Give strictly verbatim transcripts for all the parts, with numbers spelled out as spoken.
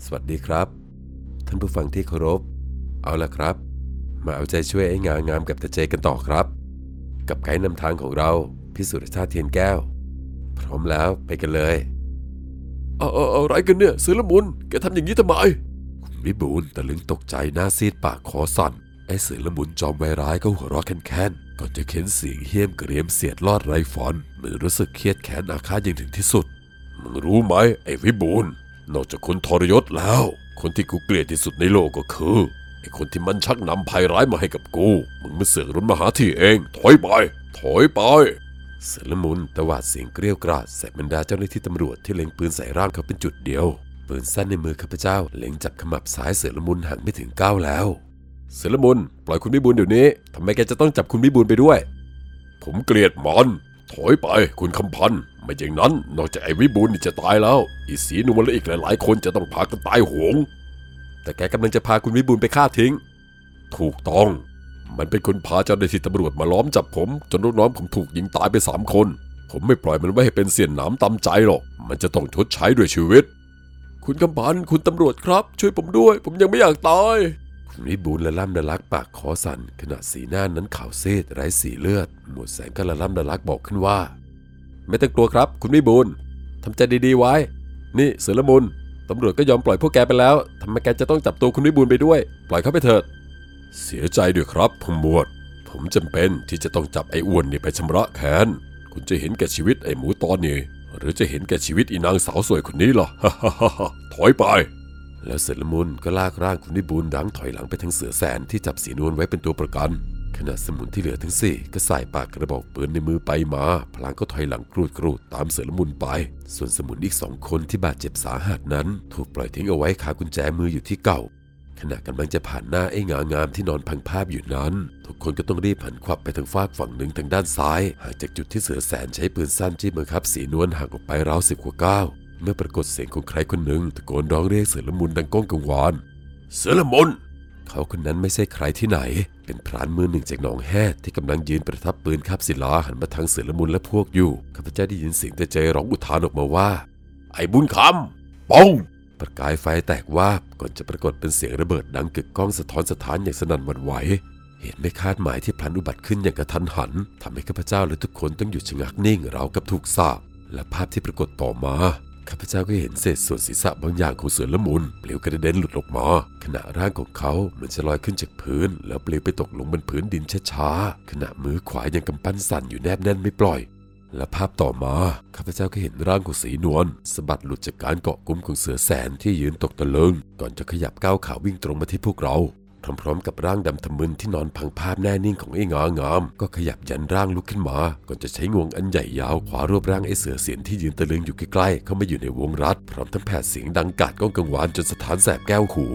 สวัสดีครับท่านผู้ฟังที่เคารพเอาละครับมาเอาใจช่วยไอ้งางามกับตาเจกันต่อครับกับไกด์นำทางของเราพิสุทธิ์ชาติเทียนแก้วพร้อมแล้วไปกันเลยเอาเอาอะไรกันเนี่ยเสือละมุนแกทำอย่างนี้ทำไมคุณวิบูลย์ตะลึงตกใจหน้าซีดปากคอสั่นไอ้เสือละมุนจอมไวร้ายก็หัวเราะแค้นๆก่อนจะเค้นเสียงเหี้ยมเกรียมเสียดลอดไรฟอนเหมือนรู้สึกเครียดแค้นอาฆาตอย่างถึงที่สุดมึงรู้ไหมไอ้วิบูลย์นอกจากคนทรยศแล้วคนที่กูเกลียดที่สุดในโลกก็คือไอ้คนที่มันชักนำภัยร้ายมาให้กับกูมึงมาเสือกรุนมาหาที่เองถอยไปถอยไปเสือละมุนตวาดเสียงเกรี้ยวกราดใส่บรรดาเจ้าหน้าที่ตำรวจที่เล็งปืนใส่ร่างเขาเป็นจุดเดียวปืนสั้นในมือข้าพเจ้าเล็งจับขมับซ้ายเสือละมุนห่างไม่ถึงก้าวแล้วเสือละมุนปล่อยคุณวิบูลย์เดี๋ยวนี้ทำไมแกจะต้องจับคุณวิบูลย์ไปด้วยผมเกลียดมันถอยไปคุณคำพันธ์ไม่อย่างนั้นนอกจากไอ้วิบูลย์นี่จะตายแล้วอีสีนวลและอีกหลายๆคนจะต้องพากันตายโหงแต่แกกำลังจะพาคุณวิบูลย์ไปฆ่าทิ้งถูกต้องมันเป็นคนพาเจ้าหน้าที่ตำรวจมาล้อมจับผมจนลูกน้องผมถูกยิงตายไปสามคนผมไม่ปล่อยมันไว้ให้เป็นเสี้ยนหนามตำใจหรอกมันจะต้องชดใช้ด้วยชีวิตคุณคำพันธ์คุณตำรวจครับช่วยผมด้วยผมยังไม่อยากตายคุณวิบูลย์ละล่ำละลักปากคอสั่นขณะสีหน้านั้นขาวซีดไร้สีเลือดหมวดแสงก็ละล่ำละลักบอกขึ้นว่าไม่ต้องกลัวครับคุณวิบูลย์ทำใจดีๆไว้นี่เสือละมุนตำรวจก็ยอมปล่อยพวกแกไปแล้วทำไมแกจะต้องจับตัวคุณวิบูลย์ไปด้วยปล่อยเขาไปเถิดเสียใจด้วยครับผู้หมวดผมจำเป็นที่จะต้องจับไอ้อ้วนนี่ไปชำระแค้นคุณจะเห็นแก่ชีวิตไอ้หมูตอนนี้หรือจะเห็นแก่ชีวิตอีนางสาวสวยคนนี้ล่ะ ถอยไปแล้วเสือละมุนก็ลากร่างคุณวิบูลย์ดังถอยหลังไปทางเสือแสนที่จับสีนวลไว้เป็นตัวประกันขณะสมุนที่เหลือทั้งสี่ก็ใส่ปากกระบอกปืนในมือไปมาพลางก็ถอยหลังกรูดกรูดตามเสือละมุนไปส่วนสมุนอีกสองคนที่บาดเจ็บสาหัสนั้นถูกปล่อยทิ้งเอาไว้คากุญแจมืออยู่ที่เก่าขณะกำลังจะผ่านหน้าไอ้งางามที่นอนพังภาพอยู่นั้นทุกคนก็ต้องรีบหันขวับไปทางฝากฝั่งหนึ่งทางด้านซ้ายห่างจากจุดที่เสือแสนใช้ปืนสั้นจี้บังคับสีนวลห่างออกไปราวสิบกว่าก้าวเมื่อปรากฏเสียงของใครคนหนึ่งตะโกนร้องเรียกเสือละมุนดังก้องกังวานเสือละมุนเขาคนนั้นไม่ใช่ใครที่ไหนเป็นพรานมือหนึ่งจากหนองแฮดที่กำลังยืนประทับปืนคาบศิลาหันมาทางเสือละมุนและพวกอยู่ข้าพเจ้าได้ยินเสียงตาเจร้องอุทานออกมาว่าไอ้บุญคำป้องประกายไฟแตกวาบก่อนจะปรากฏเป็นเสียงระเบิดดังกึกก้องสะท้อนสะท้านอย่างสนั่นหวั่นไหวเหตุไม่คาดหมายที่พลันอุบัติขึ้นอย่างกระทันหันทำให้ข้าพเจ้าและทุกคนต้องหยุดชะงักนิ่งราวกับถูกสาปและภาพที่ปรากฏต่อมาข้าพเจ้าก็เห็นเศษส่วนศีรษะบางอย่างของเสือละมุนปลิวกระเด็นหลุดออกมาขณะร่างของเขาเหมือนจะลอยขึ้นจากพื้นแล้วปลิวไปตกลงบนพื้นดินช้าๆขณะมือขวายังกำปั้นสั่นอยู่แนบแน่นไม่ปล่อยและภาพต่อมาข้าพเจ้าก็เห็นร่างของสีนวลสะบัดหลุดจากการเกาะกุมของเสือแสนที่ยืนตกตะลึงก่อนจะขยับก้าวขาวิ่งตรงมาที่พวกเราพร้อมๆกับร่างดำทะมึนที่นอนพังภาพแน่นิ่งของไอ้งางามก็ขยับยันร่างลุกขึ้นมาก่อนจะใช้งวงอันใหญ่ยาวขวารวบร่างไอ้เสือเสียนที่ยืนตะลึงอยู่ใกล้ๆเข้ามาอยู่ในวงรัดพร้อมทั้งแผดเสียงดังกาดก้องกังวานจนสะท้านแสบแก้วหู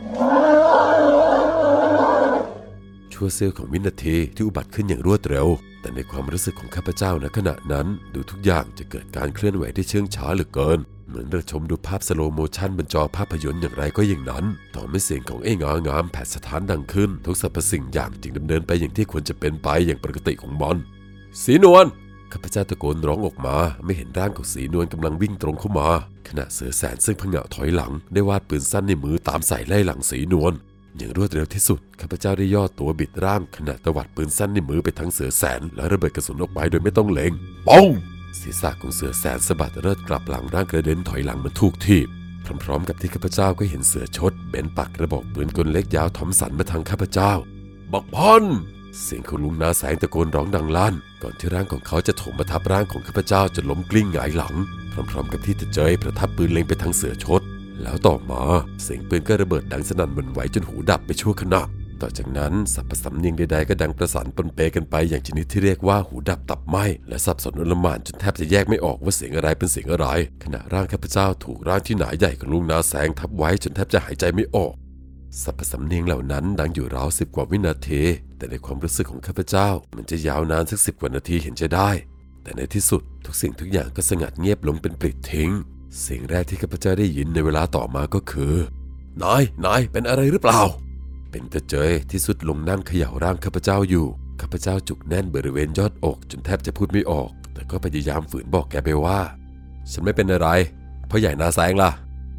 ชั่วเสี้ยวของวินาทีที่อุบัติขึ้นอย่างรวดเร็วแต่ในความรู้สึกของข้าพเจ้าณขณะนั้นดูทุกอย่างจะเกิดการเคลื่อนไหวที่เชื่องช้าเหลือเกินเหมือนเราชมดูภาพสโลโมชั่นบนจอภาพยนตร์อย่างไรก็อย่างนั้นต่อเมื่อเสียงของไอ้งางามแผดสะท้านดังขึ้นทุกสรรพสิ่งอย่างจึงดำเนินไปอย่างที่ควรจะเป็นไปอย่างปกติของมันสีนวลข้าพเจ้าตะโกนร้องออกมาไม่เห็นร่างของสีนวลกำลังวิ่งตรงเข้ามาขณะเสือแสนซึ่งผงะถอยหลังได้วาดปืนสั้นในมือตามใส่ไล่หลังสีนวลอย่างรวดเร็วที่สุดข้าพเจ้าได้ย่อตัวบิดร่างขณะตวัดปืนสั้นในมือไปทั้งเสือแสนและระเบิดกระสุนออกไปโดยไม่ต้องเล็งป้องศีรษะของเสือแสนสะบัดเลิศกลับหลังร่างกระเด็นถอยหลังเหมือนถูกถีบพร้อมๆกับที่ข้าพเจ้าก็เห็นเสือชดเบนปักกระบอกปืนกลเล็กยาวทอมสันมาทางข้าพเจ้าบักพันเสียงของลุงนาแสงตะโกนร้องดังลั่นก่อนที่ร่างของเขาจะถมมาทับร่างของข้าพเจ้าจนล้มกลิ้งหงายหลังพร้อมๆกับที่ตะเจยประทับปืนเล็งไปทางเสือชดแล้วต่อมาเสียงปืนก็ระเบิดดังสนั่นหวั่นไหวจนหูดับไปชั่วขณะต่อจากนั้นสับประสำเนียงใดๆก็ดังประสานปนเปกันไปอย่างชนิดที่เรียกว่าหูดับตับไหม้และสับสนอลหม่านจนแทบจะแยกไม่ออกว่าเสียงอะไรเป็นเสียงอะไรขณะร่างข้าพเจ้าถูกร่างที่หนาใหญ่ของลุงนาแสงทับไว้จนแทบจะหายใจไม่ออกสับประสำเนียงเหล่านั้นดังอยู่ราวสิบกว่าวินาทีแต่ในความรู้สึกของข้าพเจ้ามันจะยาวนานสักสิบกว่านาทีเห็นจะได้แต่ในที่สุดทุกสิ่งทุกอย่างก็สงัดเงียบลงเป็นปลิดทิ้งเสียงแรกที่ข้าพเจ้าได้ยินในเวลาต่อมาก็คือนายนายเป็นอะไรหรือเปล่าเป็นตาเจยที่สุดลงนั่งเขย่าร่างข้าพเจ้าอยู่ข้าพเจ้าจุกแน่นบริเวณยอดอกจนแทบจะพูดไม่ออกแต่ก็พยายามฝืนบอกแกไปว่าฉันไม่เป็นอะไรเพราะใหญ่นาแสงล่ะ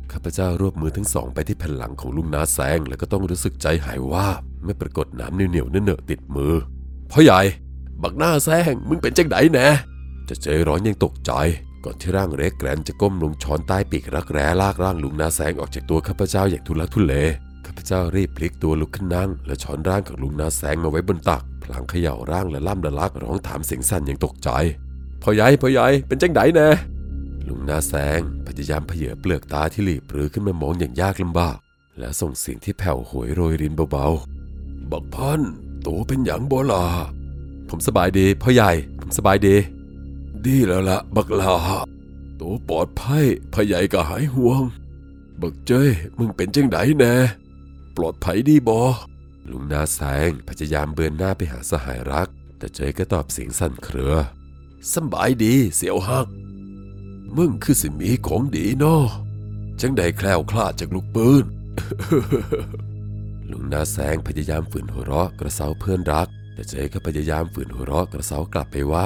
ข้าพเจ้ารวบมือทั้งสองไปที่แผ่นหลังของลุงนาแซงแล้วก็ต้องรู้สึกใจหายวาบเมื่อปรากฏน้ำเหนียวๆเนอะๆติดมือพ่อใหญ่บักหน้าแซงมึงเป็นจังไดแน่จะเจอร้อนยังตกใจก่อนที่ร่างเล็กแกรนจะก้มลงช้อนใต้ปีกรักแร้ลากร่างลุงนาแซงออกจากตัวข้าพเจ้าอย่างทุลักทุเลข้าพเจ้ารีบพลิกตัวลุกขึ้นนั่งและช้อนร่างของลุงนาแซงมาไว้บนตักพลางเขย่าร่างและล่ำละลักร้องถามเสียงสั่นอย่างตกใจพ่อใหญ่พ่อใหญ่เป็นจังไดแน่ลุงนาแซงพยายามเผยเปลือกตาที่หลีปรือขึ้นมามองอย่างยากลำบากและส่งเสียงที่แผ่วโหยโรยรินเบาๆบักพันตัวเป็นหยังบ่ล่ะผมสบายดีพ่อใหญ่ผมสบายดีดีแล้วละบักลาตัวปลอดภัยพ่อใหญ่ก็หายห่วงบักเจ้ยมึงเป็นจังไดแน่ปลอดภัยดีบ่ลุงนาแซงพยายามเบือนหน้าไปหาสหายรักแต่เจ้ยก็ตอบเสียงสั่นเครือสบายดีเสี่ยวฮักมึงคือสิมีของดีเนาะจังได้แคล้วคลาดจากลูกปืน ลุงนาแซงพยายามฝืนหัวเราะกระเซาเพื่อนรักแต่เจ๊ก็พยายามฝืนหัวเราะกระเซากลับไปว่า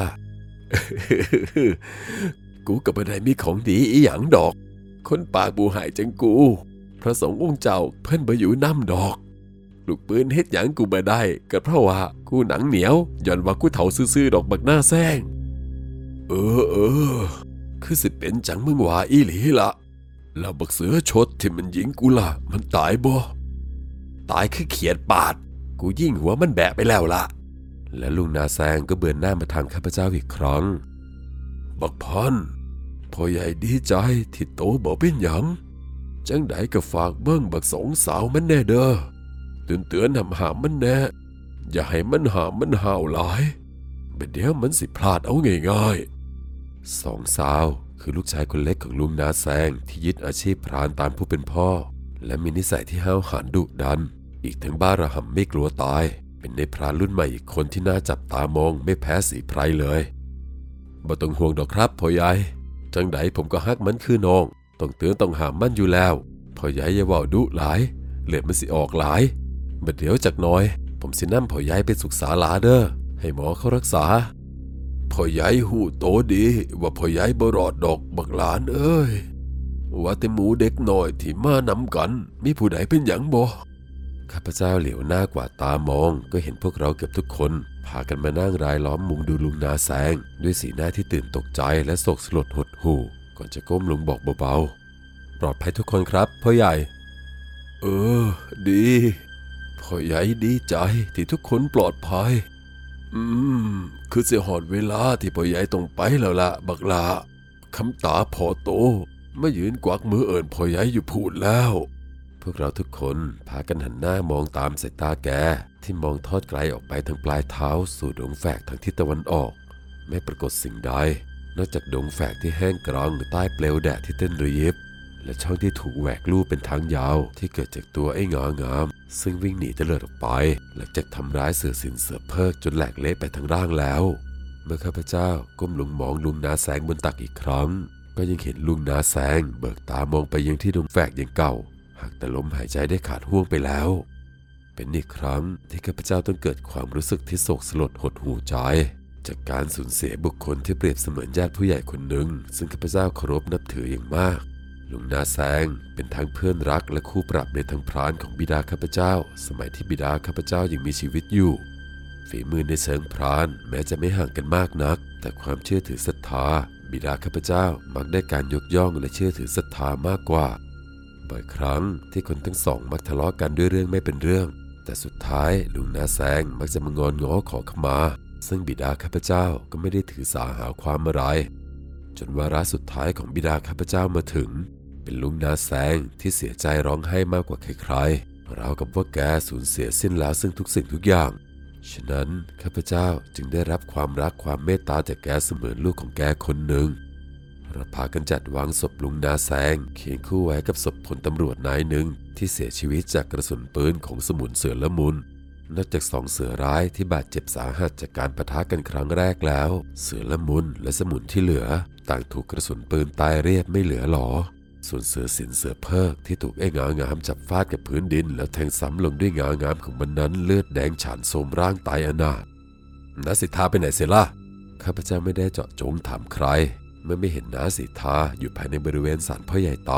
กูก็บ่ได้มีของดีอีหยังดอกคนปากบูหายจังกูพระสงฆ์องค์เจ้าเพิ่นบ่อยู่น้ำดอกลูกปืนเฮ็ดหยังกูบ่ได้ก็เพราะว่ากูหนังเหนียวย้อนว่ากูเฒ่าซื่อๆดอกบักหน้าแซงเออเออคือสิเป็นจังมึงว่าอีหลีละแล้วบักเสือชดที่มันยิงกูล่ะมันตายบ่ตายคือเขียดปาดกูยิงหัวมันแบะไปแล้วล่ะและลุงนาแซงก็เบือนหน้ามาทางข้าพเจ้าอีกครั้งบักพันพ่อใหญ่ดีใจที่โตบ่เป็นหยังจังไดก็ฝากเบิ่งบักสองสาวมันแน่เด้อเตือนเตือนหำหามมันแน่อย่าให้มันหามมันห่าวหลายบัดเดี๋ยวมันสิพลาดเอาง่ายๆสองสาวคือลูกชายคนเล็กของลุงนาแซงที่ยึดอาชีพพรานตามผู้เป็นพ่อและมีนิสัยที่ห้าวหาญดุดันอีกทั้งบ้าระห่ำไม่กลัวตายเป็นในพรานรุ่นใหม่อีกคนที่น่าจับตามองไม่แพ้สีไพรเลยบ่ต้องห่วงดอกครับพ่อใหญ่จังไดผมก็ฮักมันคือน้องต้องเตือนต้องหามมันอยู่แล้วพ่อใหญ่อย่าเว้าดุหลายเลือดมันสิออกหลายบัดเดี๋ยวจักหน่อยผมสินำพ่อใหญ่ไปศึกษาลาเด้อให้หมอเขารักษาพ่อใหญ่หูโตดีว่าพ่อใหญ่บ่รอดดอกบักหลานเอ้ยว่าแต่หมูเด็กน้อยที่มานำกันมีผู้ใดเป็นหยังบ่ข้าพเจ้าเหลียวหน้ากว่าตามองก็เห็นพวกเราเกือบทุกคนพากันมานั่งรายล้อมมุงดูลุงนาแซงด้วยสีหน้าที่ตื่นตกใจและโศกสลดหดหู่ก่อนจะก้มลงบอกเบาๆปลอดภัยทุกคนครับพ่อใหญ่เออดีพ่อใหญ่ดีใจที่ทุกคนปลอดภัยอืมคือเสียหอดเวลาที่พ่อใหญ่ต้องไปแล้วล่ะบักลาคำตาพอโตมายืนกวักมือเอิญพ่อใหญ่อยู่พูดแล้วพวกเราทุกคนพากันหันหน้ามองตามสายตาแกที่มองทอดไกลออกไปทางปลายเท้าสู่ดงแฝกทางทิศตะวันออกไม่ปรากฏสิ่งใดนอกจากดงแฝกที่แห้งกร้างใต้เปลวแดดที่เต้นระยิบและช่องที่ถูกแหวกลู่เป็นทางยาวที่เกิดจากตัวไอ้งางามซึ่งวิ่งหนีเตลิดออกไปหลังจากทำร้ายเสือสินเสือเพิกจนแหลกเละไปทั้งร่างแล้วเมื่อข้าพเจ้าก้มลงมองลุงนาแสงบนตักอีกครั้งก็ยังเห็นลุงนาแสงเบิกตามองไปยังที่ดงแฝกอย่างเก่าหากแต่ลมหายใจได้ขาดห่วงไปแล้วเป็นอีกครั้งที่ข้าพเจ้าต้องเกิดความรู้สึกที่โศกสลดหดหู่ใจจากการสูญเสียบุคคลที่เปรียบเสมือนญาติผู้ใหญ่คนหนึ่งซึ่งข้าพเจ้าเคารพนับถืออย่างมากลุงนาแสงเป็นทั้งเพื่อนรักและคู่ปรับในทางพรานของบิดาข้าพเจ้าสมัยที่บิดาข้าพเจ้ายังมีชีวิตอยู่ฝีมือในเชิงพรานแม้จะไม่ห่างกันมากนักแต่ความเชื่อถือศรัทธาบิดาข้าพเจ้ามักได้การยกย่องและเชื่อถือศรัทธามากกว่าบ่อยครั้งที่คนทั้งสองมักทะเลาะกันด้วยเรื่องไม่เป็นเรื่องแต่สุดท้ายลุงนาแสงมักจะมางอนง้อขอขมาซึ่งบิดาข้าพเจ้าก็ไม่ได้ถือสาหาความอะไรจนวาระสุดท้ายของบิดาข้าพเจ้ามาถึงเป็นลุงนาแสงที่เสียใจร้องไห้มากกว่าใครๆราวกับว่าแกสูญเสียสิ้นแล้วซึ่งทุกสิ่งทุกอย่างฉะนั้นข้าพเจ้าจึงได้รับความรักความเมตตาจากแกเสมือนลูกของแกคนหนึ่งเราพากันจัดวางศพลุงนาแสงเคียงคู่ไว้กับศพพลตำรวจนายหนึ่งที่เสียชีวิตจากกระสุนปืนของสมุนเสือละมุนนอกจากสองเสือร้ายที่บาดเจ็บสาหัสจากการปะทะกันครั้งแรกแล้วเสือละมุนและสมุนที่เหลือต่างถูกกระสุนปืนตายเรียบไม่เหลือหลอส่วนเสือสินเสือเพิกที่ถูกไอ้งางามจับฟาดกับพื้นดินแล้วแทงซ้ำลงด้วยงางามของมันนั้นเลือดแดงฉานโสมร่างตายอนาถน้าสิทธาไปไหนเสียล่ะข้าพเจ้าไม่ได้เจาะจงถามใครเมื่อไม่เห็นน้าสิทธาอยู่ภายในบริเวณศาลพ่อใหญ่เตา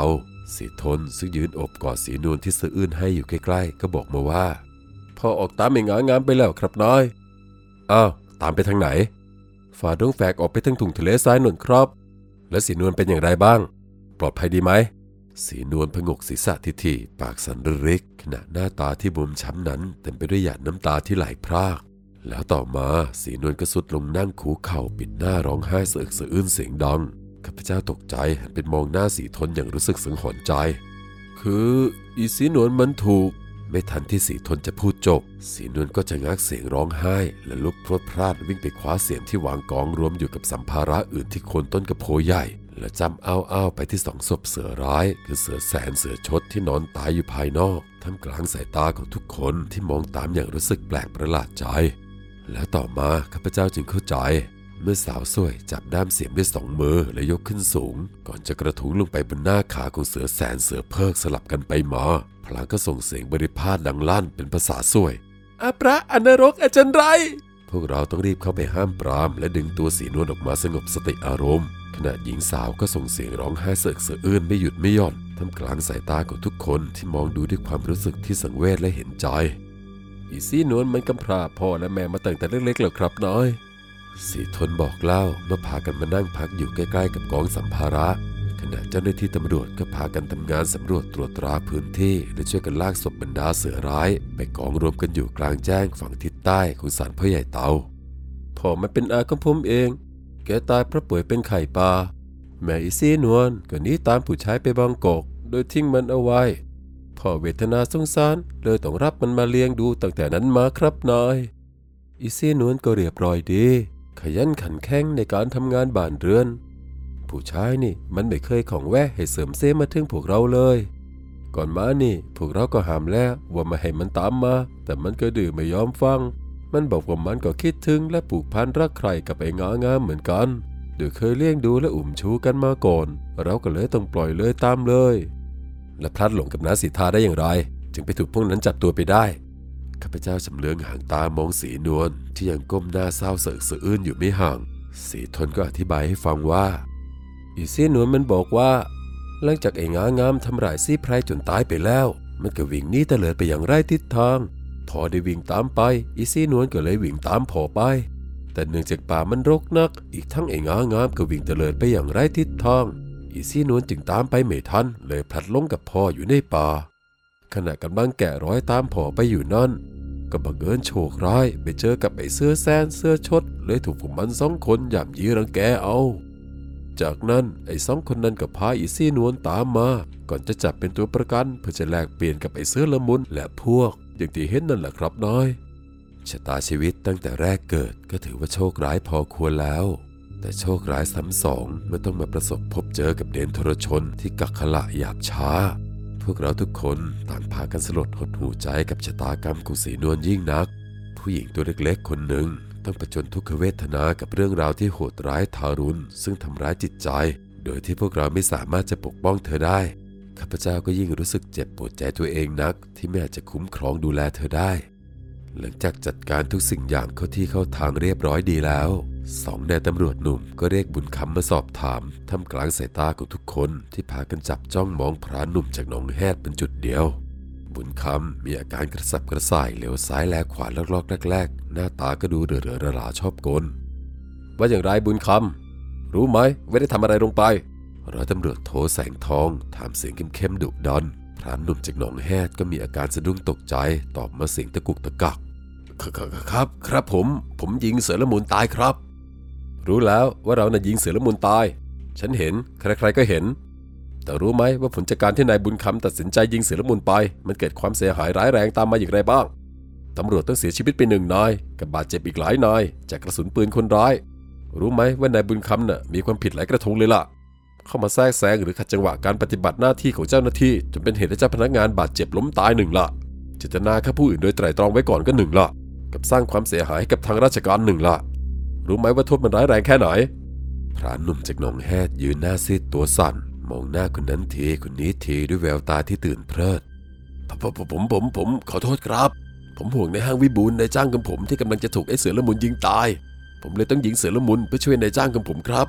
สีทนซึ่งยืนอบกอดสีนวลที่สะอื้นให้อยู่ใกล้ๆก็บอกมาว่าพ่อออกตามไอ้งางามไปแล้วครับน้อยอ้าวตามไปทางไหนฝ่าดงแฝกออกไปทางทุ่งทะเลทรายนวลครับแล้วสีนวลเป็นอย่างไรบ้างปลอดภัยดีไหมสีนวลผงกศีรษะทิฐิปากสั่นระริกขณะหน้าตาที่บวมช้ำนั้นเต็มไปด้วยหยาดน้ำตาที่ไหลพรากแล้วต่อมาสีนวลก็สุดลงนั่งคูเข่าปิดหน้าร้องไห้สะอึกสะอื้นเสียงดังข้าพเจ้าตกใจหันไปมองหน้าสีทนอย่างรู้สึกสังหรณ์ใจคืออีสีนวลมันถูกไม่ทันที่สีทนจะพูดจบสีนวลก็จะงักเสียงร้องไห้และลุกพรวดพลาดวิ่งไปคว้าเสียมที่วางกองรวมอยู่กับสัมภาระอื่นที่โคนต้นกระโพใหญ่และจำอ้าวๆไปที่สองศพเสือร้ายคือเสือแสนเสือชดที่นอนตายอยู่ภายนอกท่ามกลางสายตาของทุกคนที่มองตามอย่างรู้สึกแปลกประหลาดใจแล้วต่อมาข้าพเจ้าจึงเข้าใจเมื่อสาวสวยจับด้ามเสียมด้วยสองมือและยกขึ้นสูงก่อนจะกระทุ้งลงไปบนหน้าขาของเสือแสนเสือเพิกสลับกันไปมาพลางก็ส่งเสียงบริพาทดังลั่นเป็นภาษาสวยอาพระอนรกอาจารย์ไรพวกเราต้องรีบเข้าไปห้ามปรามและดึงตัวสีนวลออกมาสงบสติอารมณ์ขณะหญิงสาวก็ส่งเสียงร้องไห้เสกสะอื้นไม่หยุดไม่หย่อนท่ามกลางสายตาของทุกคนที่มองดูด้วยความรู้สึกที่สังเวชและเห็นใจอีสีนวลมันกำพร้าพ่อและแม่มาตั้งแต่เล็กๆแล้วครับน้อยสีทนบอกเล่าเมื่อพากันมานั่งพักอยู่ใกล้ๆกับกองสัมภาระขณะเจ้าหน้าที่ตำรวจก็พากันทำงานสำรวจตรวจตราพื้นที่และช่วยกันลากศพบรรดาเสือร้ายไปกองรวมกันอยู่กลางแจ้งฝั่งทิศใต้ของศาลพ่อใหญ่เตาพ่อมันเป็นอาของผมเองแกตายเพราะป่วยเป็นไข้ป่าแม่อีซี่นวลก็หนีตามผู้ชายไปบางกอกโดยทิ้งมันเอาไว้พ่อเวทนาสงสารเลยต้องรับมันมาเลี้ยงดูตั้งแต่นั้นมาครับนายอีซี่นวลก็เรียบร้อยดีขยันขันแข็งในการทำงานบ้านเรือนผู้ชายนี่มันไม่เคยของแวะให้เสริมเส้มาถึงพวกเราเลยก่อนมานี่พวกเราก็ห้ามแล้วว่าไม่ให้มันตามมาแต่มันก็ดื้อไม่ยอมฟังมันบอกว่ามันก็คิดถึงและผูกพันรักใครกับไอ้งางามเหมือนกันโดยเคยเลี้ยงดูและอุ้มชูกันมาก่อนเราก็เลยต้องปล่อยเลยตามเลยและพลัดหลงกับน้าสีทาได้อย่างไรจึงไปถูกพวกนั้นจับตัวไปได้ข้าพเจ้าชำเลืองหางตามองสีนวลที่ยังก้มหน้าเศร้าเสกสะอื้นอยู่ไม่ห่างสีทนก็อธิบายให้ฟังว่าอีสีนวลมันบอกว่าหลังจากไอ้งางามทำร้ายซี่ไพรจนตายไปแล้วมันก็วิ่งหนีเตลิดไปอย่างไร้ทิศทางพอได้วิ่งตามไปอีสีนวลก็เลยวิ่งตามพอไปแต่เนื่องจากป่ามันรกนักอีกทั้งไอ้งางามก็วิ่งเตลิดไปอย่างไร้ทิศทางอีสีนวลจึงตามไปไม่ทันเลยพลัดหลงกับพ่ออยู่ในป่าขณะกำลังแกะรอยตามพ่อไปอยู่นั่นก็บังเอิญโชคร้ายไปเจอกับไอ้เสื้อแซนเสื้อชดเลยถูกพวกมันสองคนย่ำยีรังแกเอาจากนั้นไอ้สองคนนั้นก็พาอีซี่นวลตามมาก่อนจะจับเป็นตัวประกันเพื่อจะแลกเปลี่ยนกับไอ้เสื้อละมุนและพวกอย่างที่เห็นนั่นแหละครับน้อยชะตาชีวิตตั้งแต่แรกเกิดก็ถือว่าโชคร้ายพอควรแล้วแต่โชคร้ายซ้ำสองเมื่อต้องมาประสบพบเจอกับเดนทรชนที่กักขละหยาบช้าพวกเราทุกคนต่างพากันสลดหดหูใจกับชะตากรรมของสีนวลยิ่งนักผู้หญิงตัวเล็กๆคนหนึ่งต้องผจญทุกขเวทนากับเรื่องราวที่โหดร้ายทารุณซึ่งทำร้ายจิตใจโดยที่พวกเราไม่สามารถจะปกป้องเธอได้ข้าพเจ้าก็ยิ่งรู้สึกเจ็บปวดใจตัวเองนักที่ไม่อาจจะคุ้มครองดูแลเธอได้หลังจากจัดการทุกสิ่งอย่างเข้าที่เข้าทางเรียบร้อยดีแล้วสองนายตำรวจหนุ่มก็เรียกบุญคำมาสอบถามท่ามกลางสายตาของทุกคนที่พากันจับจ้องมองพรานหนุ่มจากหนองแฮดเป็นจุดเดียวบุญคำมีอาการกระสับกระส่ายเหลียวซ้ายแลขวาลอกๆแรกๆหน้าตาก็ดูเร่อๆราๆชอบกลว่าอย่างไรบุญคำรู้ไหมว่าได้ทำอะไรลงไปร้อยตำรวจโทแสงทองถามเสียงเข้มๆดุดันพรานหนุ่มจากหนองแฮดก็มีอาการสะดุ้งตกใจตอบมาเสียงตะกุกตะกักครับครับผมผมยิงเสือละมุนตายครับรู้แล้วว่าเราน่ะยิงเสือละมุนตายฉันเห็นใครๆก็เห็นแต่รู้ไหมว่าผลจากการที่นายบุญคำตัดสินใจยิงเสือละมุนไปมันเกิดความเสียหายร้ายแรงตามมาอย่างไรบ้างตำรวจต้องเสียชีวิตไปหนึ่งนายกับบาดเจ็บอีกหลายนายจากกระสุนปืนคนร้ายรู้ไหมว่านายบุญคำน่ะมีความผิดหลายกระทงเลยล่ะเข้ามาแทรกแซงหรือขัดจังหวะการปฏิบัติหน้าที่ของเจ้าหน้าที่จนเป็นเหตุให้เจ้าพนักงานบาดเจ็บล้มตายหนึ่งละเจตนาฆ่าผู้อื่นโดยไตร่ตรองไว้ก่อนก็หนึ่งละกับสร้างความเสียหายให้กับทางราชการหนึ่งละรู้ไหมว่าโทษมันร้ายแรงแค่ไหนพรานหนุ่มจากหนองแฮดยืนหน้าซีดตัวสั่นมองหน้าคนนั้นทีคนนี้ทีด้วยแววตาที่ตื่นเพลิดผมผมผมผมผมขอโทษครับผมห่วงในห้างวิบูลย์นายจ้างของผมที่กำลังจะถูกไอ้เสือละมุนยิงตายผมเลยต้องยิงเสือละมุนเพื่อช่วยนายจ้างของผมครับ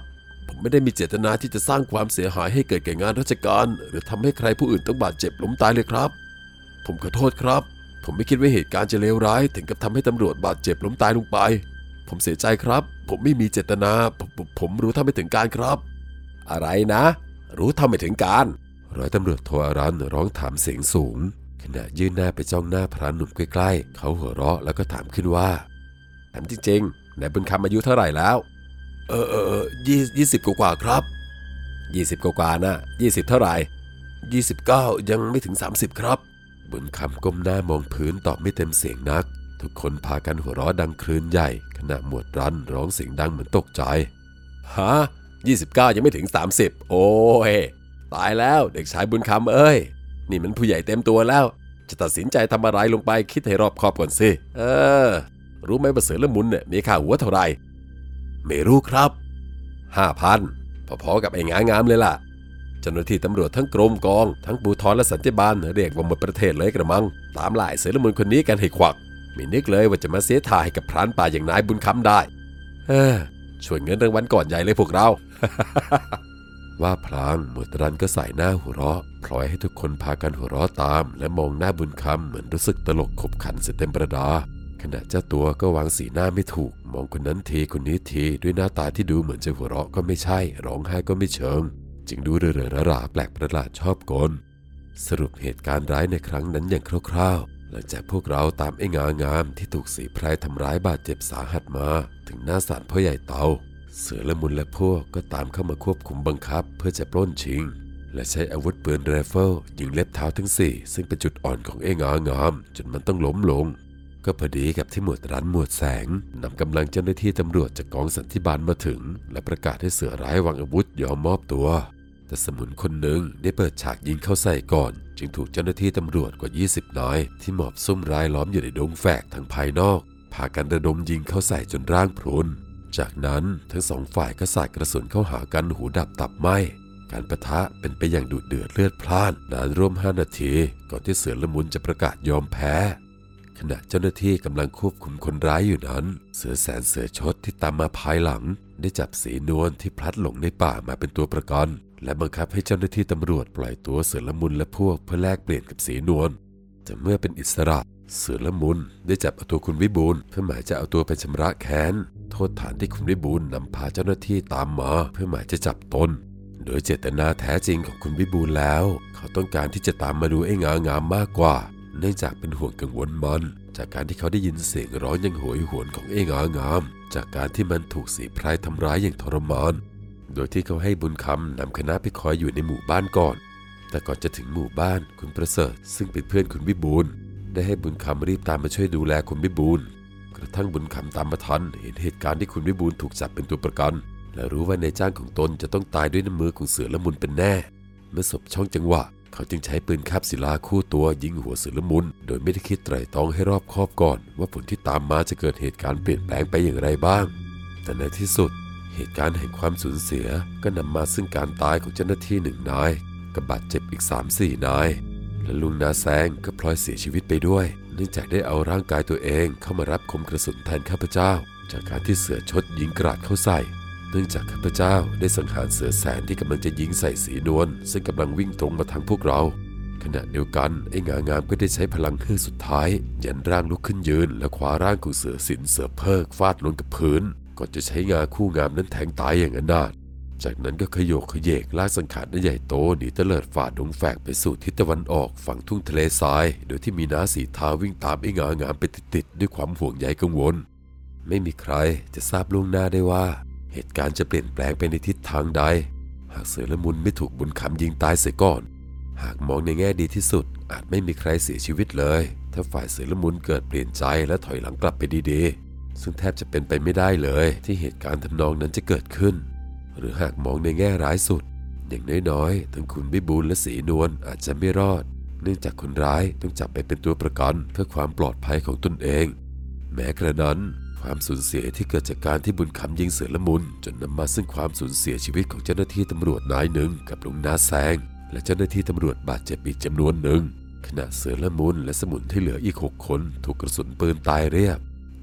ผมไม่ได้มีเจตนาที่จะสร้างความเสียหายให้เกิดแก่งานราชการหรือทำให้ใครผู้อื่นต้องบาดเจ็บล้มตายเลยครับผมขอโทษครับผมไม่คิดว่าเหตุการณ์จะเลวร้ายถึงกับทำให้ตำรวจบาดเจ็บล้มตายลงไปผมเสียใจครับผมไม่มีเจตนาผมผมผมรู้เท่าไม่ถึงการครับอะไรนะรู้เท่าไม่ถึงการร้อยตำรวจโทอารันร้องถามเสียงสูงขณะยื่นหน้าไปจ้องหน้าพรานหนุ่มใกล้ๆเขาหัวเราะแล้วก็ถามขึ้นว่าถามจริงๆนายบุญคำอายุเท่าไหร่แล้วเออเออเออยี่ยี่สิบกว่าครับยี่สิบกว่านะยี่สิบเท่าไหร่ยี่สิบเก้ายังไม่ถึงสามสิบครับบุญคำก้มหน้ามองพื้นตอบไม่เต็มเสียงนักทุกคนพากันหัวเราะดังคลื่นใหญ่ขณะหมวดรันร้องเสียงดังเหมือนตกใจฮะยี่สิบเก้ายังไม่ถึงสามสิบโอ้ยตายแล้วเด็กชายบุญคำเอ้ยนี่มันผู้ใหญ่เต็มตัวแล้วจะตัดสินใจทำอะไรลงไปคิดให้รอบคอบก่อนสิเออรู้ไหมว่าเสือละมุนเนี่ยมีค่าหัวเท่าไหร่ไม่รู้ครับห้าพันพอๆกับไอ้งางามเลยล่ะเจ้าหน้าที่ตำรวจทั้งกรมกองทั้งปูทรและสันติบาลเรียกว่าหมดประเทศเลยกระมังตามล่าเสือละมุนคนนี้กันให้ควักไม่นึกเลยว่าจะมาเสียท่าให้กับพรานป่าอย่างนายบุญคำได้เออช่วยเงินรางวัลก่อนใหญ่เลยพวกเรา ว่าพลางหมวดรันก็ใส่หน้าหัวเราะพลอยให้ทุกคนพากันหัวเราะตามและมองหน้าบุญคำเหมือนรู้สึกตลกขบขันเสียเต็มประดาขณะเจ้าตัวก็วางสีหน้าไม่ถูกมองคนนั้นทีคนนี้ทีด้วยหน้าตาที่ดูเหมือนจะหัวเราะก็ไม่ใช่ร้องไห้ก็ไม่เชิงจึงดูเร่อๆระๆแปลกประหลาดชอบกลสรุปเหตุการณ์ร้ายในครั้งนั้นอย่างคร่าวๆหลังจากพวกเราตามไอ้งางามที่ถูกสีไพรทำร้ายบาดเจ็บสาหัสมาถึงหน้าศาลพ่อใหญ่เตาเสือละมุนและพวกก็ตามเข้ามาควบคุมบังคับเพื่อจะปล้นชิงและใช้อาวุธปืนไรเฟิลยิงเล็บเท้าทั้งสี่ซึ่งเป็นจุดอ่อนของไอ้งางามจนมันต้องล้มลงก็พอดีกับที่หมวดรันหมวดแสงนำกำลังเจ้าหน้าที่ตำรวจจากกองสันติบาลมาถึงและประกาศให้เสือร้ายวางอาวุธยอมมอบตัวแต่สมุนคนหนึ่งได้เปิดฉากยิงเข้าใส่ก่อนจึงถูกเจ้าหน้าที่ตำรวจกว่ายี่สิบนายที่หมอบซุ่มรายล้อมอยู่ในดงแฝกทางภายนอกพากันระดมยิงเข้าใส่จนร่างพรุนจากนั้นทั้งสองฝ่ายก็สาดกระสุนเข้าหากันหูดับตับไหม้การปะทะเป็นไปอย่างดุเดือดเลือดพล่านนานร่วมห้านาทีก่อนที่เสือละมุนจะประกาศยอมแพ้ขณะเจ้าหน้าที่กำลังควบคุมคนร้ายอยู่นั้นเสือแสนเสือชดที่ตามมาภายหลังได้จับสีนวลที่พลัดหลงในป่ามาเป็นตัวประกันและบังคับให้เจ้าหน้าที่ตำรวจปล่อยตัวเสือละมุนและพวกเพื่อแลกเปลี่ยนกับสีนวลแต่เมื่อเป็นอิสระเสือละมุนได้จับเอาตัวคุณวิบูลย์เพื่อหมายจะเอาตัวไปชำระแค้นโทษฐานที่คุณวิบูลย์นำพาเจ้าหน้าที่ตามมาเพื่อหมายจะจับตนโดยเจตนาแท้จริงของคุณวิบูลย์แล้วเขาต้องการที่จะตามมาดูไอ้งางามมากกว่าเนื่องจากเป็นห่วงกังวลมันจากการที่เขาได้ยินเสียงร้องยังโหยหวนของไอ้งางามจากการที่มันถูกสีไพรทำร้ายอย่างทรมานโดยที่เขาให้บุญคำนำคณะไปคอยอยู่ในหมู่บ้านก่อนแต่ก่อนจะถึงหมู่บ้านคุณประเสริฐซึ่งเป็นเพื่อนคุณวิบูลย์ได้ให้บุญคำรีบตามมาช่วยดูแลคุณวิบูลย์กระทั่งบุญคำตามมาทันเห็นเหตุการณ์ที่คุณวิบูลย์ถูกจับเป็นตัวประกันและรู้ว่านายจ้างของตนจะต้องตายด้วยน้ำมือของเสือละมุนเป็นแน่เมื่อสบช่องจังหวะเขาจึงใช้ปืนคาบศิลาคู่ตัวยิงหัวเสือละมุนโดยไม่ได้คิดไตร่ตรองให้รอบคอบก่อนว่าผลที่ตามมาจะเกิดเหตุการณ์เปลี่ยนแปลงไปอย่างไรบ้างแต่ในที่สุดเหตุการณ์แห่งความสูญเสียก็นำมาซึ่งการตายของเจ้าหน้าที่หนึ่งนายกับบาดเจ็บอีก สามสี่ นายและลุงนาแซงก็พลอยเสียชีวิตไปด้วยเนื่องจากได้เอาร่างกายตัวเองเข้ามารับคมกระสุนแทนข้าพเจ้าจากการที่เสือชดยิงกราดเข้าใส่เนื่องจากข้าพเจ้าได้สังหารเสือแสนที่กำลังจะยิงใส่สีนวลซึ่งกำลังวิ่งตรงมาทางพวกเราขณะเดียวกันไอ้งางามก็ได้ใช้พลังเฮือกสุดท้ายยันร่างลุกขึ้นยืนและคว้าร่างของเสือสินเสือเพิกฟาดลงกับพื้นก่อนจะใช้งาคู่งามนั้นแทงตายอย่างอนาถจากนั้นก็ขยโยกขยเยกลากสังขารนั้นใหญ่โตหนีเตลิดฝ่าดงแฝกไปสู่ทิศตะวันออกฝั่งทุ่งทะเลทรายโดยที่มีน้าสีทาวิ่งตามไอ้งางามไปติดๆด้วยความห่วงใยกังวลไม่มีใครจะทราบล่วงหน้าได้ว่าเหตุการณ์จะเปลี่ยนแปลงไปในทิศทางใดหากเสือละมุนไม่ถูกบุญคำยิงตายเสียก่อนหากมองในแง่ดีที่สุดอาจไม่มีใครเสียชีวิตเลยถ้าฝ่ายเสือละมุนเกิดเปลี่ยนใจและถอยหลังกลับไปดีๆซึ่งแทบจะเป็นไปไม่ได้เลยที่เหตุการณ์ทำนองนั้นจะเกิดขึ้นหรือหากมองในแง่ร้ายสุดอย่างน้อยๆทั้งคุณวิบูลย์และสีนวลอาจจะไม่รอดเนื่องจากคนร้ายต้องจับไปเป็นตัวประกันเพื่อความปลอดภัยของตนเองแม้กระนั้นความสูญเสียที่เกิดจากการที่บุญคำยิงเสือละมุนจนนำมาซึ่งความสูญเสียชีวิตของเจ้าหน้าที่ตำรวจนายหนึ่งกับลุงน้าแซงและเจ้าหน้าที่ตำรวจบาดเจ็บอีกจำนวนหนึ่งขณะเสือละมุนและสมุนที่เหลืออีกหกคนถูกกระสุนปืนตายเรียบ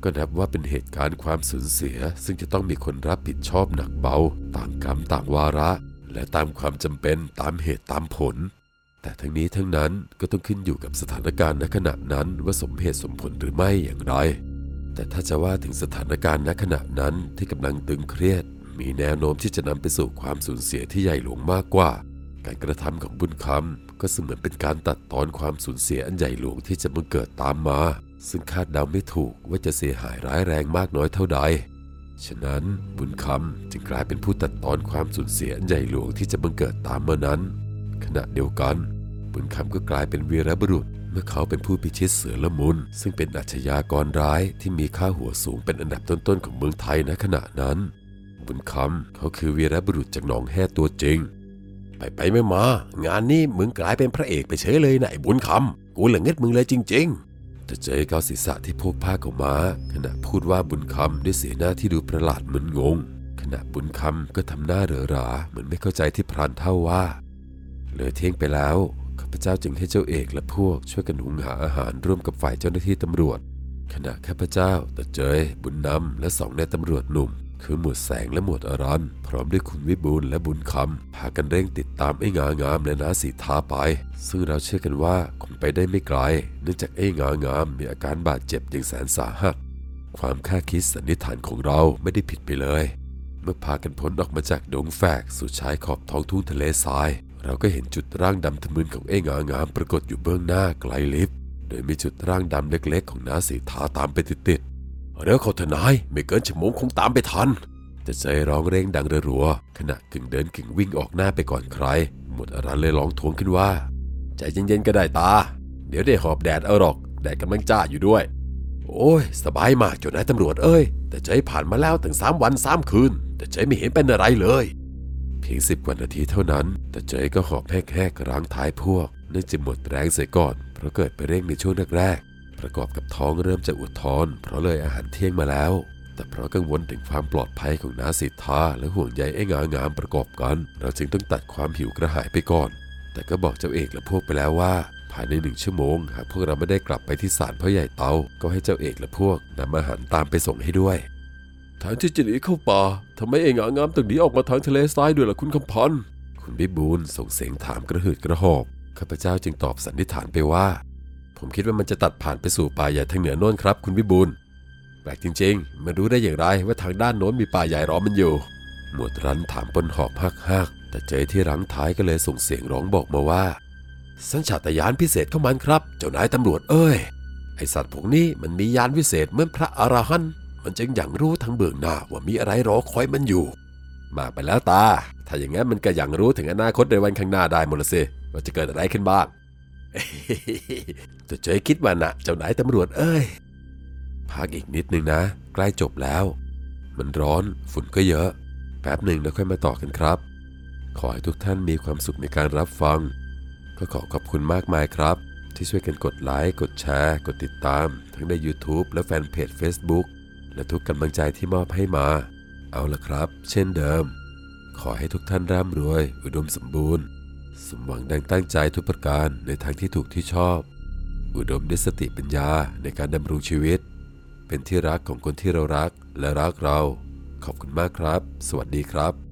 ก็นับว่าเป็นเหตุการณ์ความสูญเสียซึ่งจะต้องมีคนรับผิดชอบหนักเบาต่างกรรมต่างวาระและตามความจำเป็นตามเหตุตามผลแต่ทั้งนี้ทั้งนั้นก็ต้องขึ้นอยู่กับสถานการณ์ณขณะนั้นว่าสมเหตุสมผลหรือไม่อย่างไรแต่ถ้าจะว่าถึงสถานการณ์ณขณะนั้นที่กำลังตึงเครียดมีแนวโน้มที่จะนำไปสู่ความสูญเสียที่ใหญ่หลวงมากกว่าการกระทำของบุญคำก็เสมือนเป็นการตัดตอนความสูญเสียอันใหญ่หลวงที่จะบังเกิดตามมาซึ่งคาดเดาไม่ถูกว่าจะเสียหายร้ายแรงมากน้อยเท่าใดฉะนั้นบุญคำจึงกลายเป็นผู้ตัดตอนความสูญเสียอันใหญ่หลวงที่จะบังเกิดตามมานั้นขณะเดียวกันบุญคำก็กลายเป็นวีรบุรุษเมื่อเขาเป็นผู้พิชิตเสือละมุนซึ่งเป็นอาชญากรร้ายที่มีค่าหัวสูงเป็นอันดับต้นๆของเมืองไทยณขณะนั้นบุญคำเขาคือวีรบุรุษจากหนองแห่ตัวจริงไปไปไม่มางานนี้มึงกลายเป็นพระเอกไปเฉยเลยนะไอ้บุญคำกูละเงิดมึงเลยจริงๆแต่เจอเกาศีรษะที่โพกผ้าออกมาขณะพูดว่าบุญคำด้วยสีหน้าที่ดูประหลาดมึนงงขณะบุญคำก็ทำหน้าเหรอหราเหมือนไม่เข้าใจที่พรานเท่าว่าเลยเที่ยงไปแล้วข้าพเจ้าจึงให้เจ้าเอกและพวกช่วยกันหุงหาอาหารร่วมกับฝ่ายเจ้าหน้าที่ตำรวจขณะข้าพเจ้าตาเจยบุญนำและสองนายตำรวจหนุ่มคือหมวดแสงและหมวดอรัญพร้อมด้วยคุณวิบูลย์และบุญคำพากันเร่งติดตามไอ้งางามและน้าสีทาไปซึ่งเราเชื่อกันว่าคงไปได้ไม่ไกลเนื่องจากไอ้งางามมีอาการบาดเจ็บอย่างแสนสาหัสความคาดคิดสันนิษฐานของเราไม่ได้ผิดไปเลยเมื่อพากันพ้นออกมาจากดงแฝกสู่ชายขอบท้องทุ่งทะเลทรายเราก็เห็นจุดร่างดำทะมึนของไอ้งางามปรากฏอยู่เบื้องหน้าไกลลิบโดยมีจุดร่างดำเล็กๆของน้าสีทาตามไปติดๆเร็วเข้าเถอะนายไม่เกินชั่วโมงคงตามไปทันแต่ใจร้องเร่งดังรัวๆขณะกึ่งเดินกึ่งวิ่งออกหน้าไปก่อนใครหมวดอรัญเลยร้องทวงขึ้นว่าใจเย็นๆก็ได้ตาเดี๋ยวได้หอบแดดเอาหรอกแดดกำลังจ้าอยู่ด้วยโอ้ยสบายมากเจ้านายตำรวจเอ้ยแต่ใจผ่านมาแล้วถึงสามวันสามคืนแต่ใจไม่เห็นเป็นอะไรเลยเพียงสิบกว่านาทีเท่านั้นแต่ใจก็หอบแหกๆรั้งท้ายพวกเนื่องจากหมดแรงเสียก่อนเพราะเกิดไปเร่งในช่วงแรกๆประกอบกับท้องเริ่มจะอุดท้อนเพราะเลยอาหารเที่ยงมาแล้วแต่เพราะกังวลถึงความปลอดภัยของน้าสิทธาและห่วงใยไอ้งางามประกอบกันเราจึงต้องตัดความหิวกระหายไปก่อนแต่ก็บอกเจ้าเอกและพวกไปแล้วว่าภายในหนึ่งชั่วโมงหากพวกเราไม่ได้กลับไปที่ศาลพ่อใหญ่เตาก็ให้เจ้าเอกและพวกนำอาหารตามไปส่งให้ด้วยทางที่จะหนีเข้าป่าทำไมไอ้งางามตึงหนีออกมาทางทะเลทรายด้วยล่ะคุณคำพันธ์คุณวิบูลย์ส่งเสียงถามกระหืดกระหอบข้าพเจ้าจึงตอบสันนิษฐานไปว่าผมคิดว่ามันจะตัดผ่านไปสู่ป่าใหญ่ทางเหนือโน้นครับคุณวิบูลย์แปลกจริงๆมารู้ได้อย่างไรว่าทางด้านโน้นมีป่าใหญ่ล้อมมันอยู่หมวดรันถามปนหอบฮักๆแต่เจที่รั้งท้ายก็เลยส่งเสียงร้องบอกมาว่าสัญชาตญาณพิเศษของมันครับเจ้านายตำรวจเอ้ยไอสัตว์พวกนี้มันมีญาณวิเศษเหมือนพระอรหันต์มันจึงอย่างรู้ทั้งเบื้องหน้าว่ามีอะไรรอคอยมันอยู่มาไปแล้วตาถ้าอย่างงั้นมันก็อย่างรู้ถึงอนาคตในวันข้างหน้าได้หมดละสิว่าจะเกิดอะไรขึ้นบ้างแต่เจคิดว่านะเจ้านายตำรวจเอ้ยพักอีกนิดนึงนะใกล้จบแล้วมันร้อนฝุ่นก็เยอะแป๊บหนึ่งแล้วค่อยมาต่อกันครับขอให้ทุกท่านมีความสุขในการรับฟังก็ขอขอบคุณมากมายครับที่ช่วยกันกดไลค์กดแชร์กดติดตามทั้งใน YouTube และแฟนเพจ Facebook และทุกกำลังใจที่มอบให้มาเอาล่ะครับเช่นเดิมขอให้ทุกท่านร่ำรวยอุดมสมบูรณ์สมหวังดังตั้งใจทุกประการในทางที่ถูกที่ชอบอุดมด้วยสติปัญญาในการดำรงชีวิตเป็นที่รักของคนที่เรารักและรักเราขอบคุณมากครับสวัสดีครับ